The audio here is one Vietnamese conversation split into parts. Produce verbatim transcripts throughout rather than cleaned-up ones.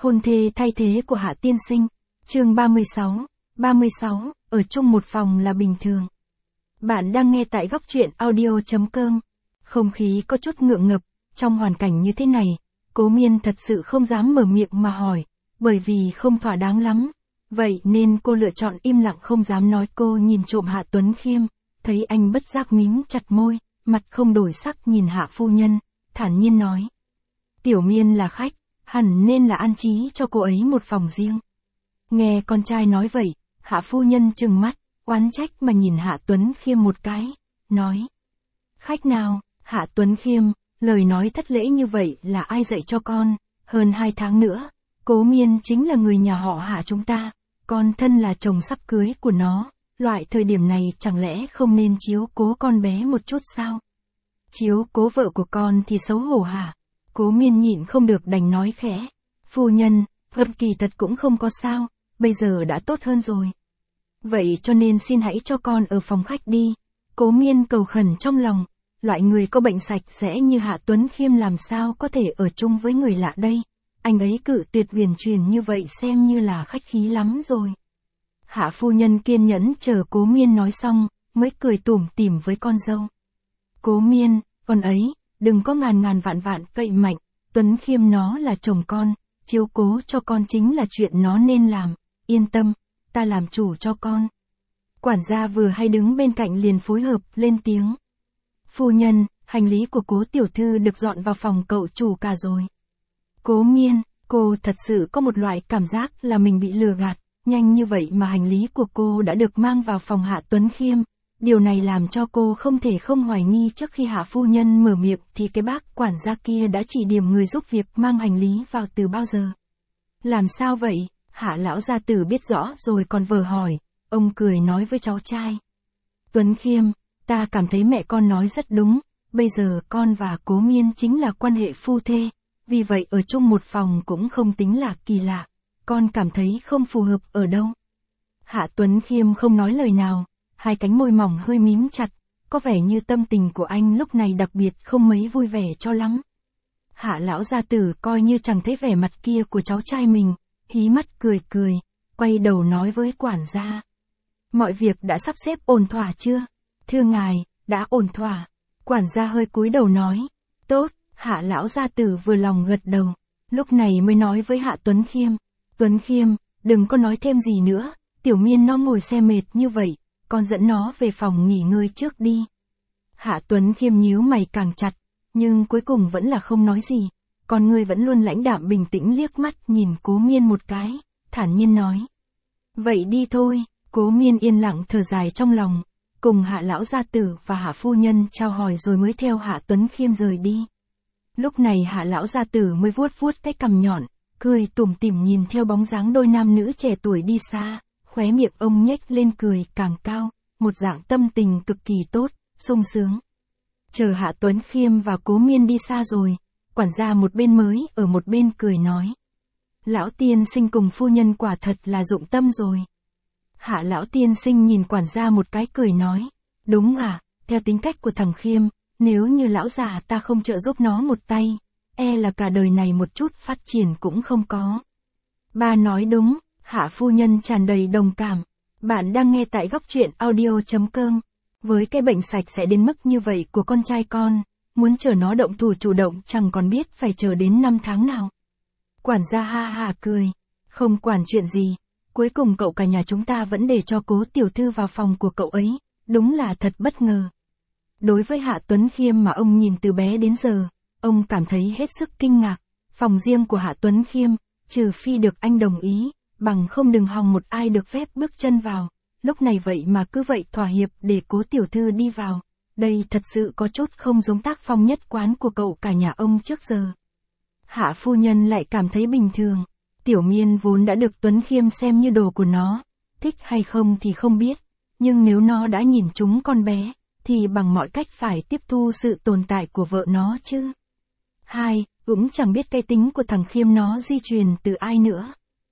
Hôn thê thay thế của Hạ tiên sinh. Chương ba mươi sáu. ba mươi sáu, ở chung một phòng là bình thường. Bạn đang nghe tại góc truyện audio chấm com. Không khí có chút ngượng ngập, trong hoàn cảnh như thế này, Cố Miên thật sự không dám mở miệng mà hỏi, bởi vì không thỏa đáng lắm. Vậy nên cô lựa chọn im lặng không dám nói. Cô nhìn trộm Hạ Tuấn Khiêm, thấy anh bất giác mím chặt môi, mặt không đổi sắc nhìn Hạ phu nhân, thản nhiên nói. Tiểu Miên là khách, hẳn nên là an trí cho cô ấy một phòng riêng. Nghe con trai nói vậy, Hạ phu nhân trừng mắt, oán trách mà nhìn Hạ Tuấn Khiêm một cái, nói. Khách nào? Hạ Tuấn Khiêm, lời nói thất lễ như vậy là ai dạy cho con? Hơn hai tháng nữa, Cố Miên chính là người nhà họ Hạ chúng ta, con thân là chồng sắp cưới của nó, loại thời điểm này chẳng lẽ không nên chiếu cố con bé một chút sao? Chiếu cố vợ của con thì xấu hổ hả? Cố Miên nhịn không được đành nói khẽ. Phu nhân, hợp kỳ thật cũng không có sao, bây giờ đã tốt hơn rồi. Vậy cho nên xin hãy cho con ở phòng khách đi. Cố Miên cầu khẩn trong lòng, loại người có bệnh sạch sẽ như Hạ Tuấn Khiêm làm sao có thể ở chung với người lạ đây. Anh ấy cự tuyệt huyền truyền như vậy xem như là khách khí lắm rồi. Hạ phu nhân kiên nhẫn chờ Cố Miên nói xong, mới cười tủm tỉm với con dâu. Cố Miên, con ấy, đừng có ngàn ngàn vạn vạn cậy mạnh, Tuấn Khiêm nó là chồng con, chiếu cố cho con chính là chuyện nó nên làm, yên tâm, ta làm chủ cho con. Quản gia vừa hay đứng bên cạnh liền phối hợp lên tiếng. Phu nhân, hành lý của Cố tiểu thư được dọn vào phòng cậu chủ cả rồi. Cố Miên, cô thật sự có một loại cảm giác là mình bị lừa gạt, nhanh như vậy mà hành lý của cô đã được mang vào phòng Hạ Tuấn Khiêm. Điều này làm cho cô không thể không hoài nghi trước khi Hạ phu nhân mở miệng thì cái bác quản gia kia đã chỉ điểm người giúp việc mang hành lý vào từ bao giờ. Làm sao vậy? Hạ lão gia tử biết rõ rồi còn vờ hỏi, ông cười nói với cháu trai. Tuấn Khiêm, ta cảm thấy mẹ con nói rất đúng, bây giờ con và Cố Miên chính là quan hệ phu thê, vì vậy ở chung một phòng cũng không tính là kỳ lạ, con cảm thấy không phù hợp ở đâu. Hạ Tuấn Khiêm không nói lời nào. Hai cánh môi mỏng hơi mím chặt, có vẻ như tâm tình của anh lúc này đặc biệt không mấy vui vẻ cho lắm. Hạ lão gia tử coi như chẳng thấy vẻ mặt kia của cháu trai mình, hí mắt cười cười, quay đầu nói với quản gia. Mọi việc đã sắp xếp ổn thỏa chưa? Thưa ngài, đã ổn thỏa. Quản gia hơi cúi đầu nói. Tốt, Hạ lão gia tử vừa lòng gật đầu, lúc này mới nói với Hạ Tuấn Khiêm. Tuấn Khiêm, đừng có nói thêm gì nữa, Tiểu Miên nó ngồi xe mệt như vậy. Con dẫn nó về phòng nghỉ ngơi trước đi. Hạ Tuấn Khiêm nhíu mày càng chặt, nhưng cuối cùng vẫn là không nói gì. Con người vẫn luôn lãnh đạm bình tĩnh liếc mắt nhìn Cố Miên một cái, thản nhiên nói. Vậy đi thôi. Cố Miên yên lặng thở dài trong lòng, cùng Hạ lão gia tử và Hạ phu nhân chào hỏi rồi mới theo Hạ Tuấn Khiêm rời đi. Lúc này Hạ lão gia tử mới vuốt vuốt cái cằm nhọn, cười tủm tỉm nhìn theo bóng dáng đôi nam nữ trẻ tuổi đi xa. Khóe miệng ông nhếch lên cười càng cao, một dạng tâm tình cực kỳ tốt, sung sướng. Chờ Hạ Tuấn Khiêm và Cố Miên đi xa rồi, quản gia một bên mới ở một bên cười nói. Lão tiên sinh cùng phu nhân quả thật là dụng tâm rồi. Hạ lão tiên sinh nhìn quản gia một cái cười nói. Đúng à, theo tính cách của thằng Khiêm, nếu như lão già ta không trợ giúp nó một tay, e là cả đời này một chút phát triển cũng không có. Ba nói đúng. Hạ phu nhân tràn đầy đồng cảm. Bạn đang nghe tại góc truyện audio chấm com. Với cái bệnh sạch sẽ đến mức như vậy của con trai con, muốn chờ nó động thủ chủ động chẳng còn biết phải chờ đến năm tháng nào. Quản gia ha ha cười. Không quản chuyện gì, cuối cùng cậu cả nhà chúng ta vẫn để cho Cố tiểu thư vào phòng của cậu ấy, đúng là thật bất ngờ. Đối với Hạ Tuấn Khiêm mà ông nhìn từ bé đến giờ, ông cảm thấy hết sức kinh ngạc. Phòng riêng của Hạ Tuấn Khiêm, trừ phi được anh đồng ý, bằng không đừng hòng một ai được phép bước chân vào, lúc này vậy mà cứ vậy thỏa hiệp để Cố tiểu thư đi vào, đây thật sự có chút không giống tác phong nhất quán của cậu cả nhà ông trước giờ. Hạ phu nhân lại cảm thấy bình thường, Tiểu Miên vốn đã được Tuấn Khiêm xem như đồ của nó, thích hay không thì không biết, nhưng nếu nó đã nhìn trúng con bé, thì bằng mọi cách phải tiếp thu sự tồn tại của vợ nó chứ. Hai, cũng chẳng biết cái tính của thằng Khiêm nó di truyền từ ai nữa.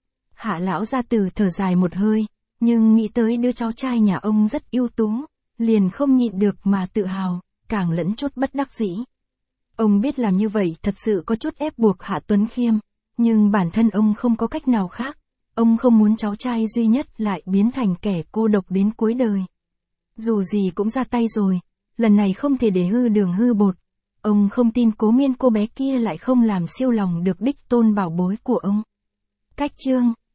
Hạ lão gia tử thở dài một hơi, nhưng nghĩ tới đứa cháu trai nhà ông rất ưu tú, liền không nhịn được mà tự hào, càng lẫn chút bất đắc dĩ. Ông biết làm như vậy thật sự có chút ép buộc Hạ Tuấn Khiêm, Nhưng bản thân ông không có cách nào khác. Ông không muốn cháu trai duy nhất lại biến thành kẻ cô độc đến cuối đời. Dù gì cũng ra tay rồi, lần này không thể để hư đường hư bột. Ông không tin Cố Miên cô bé kia lại không làm siêu lòng được đích tôn bảo bối của ông. Cách chương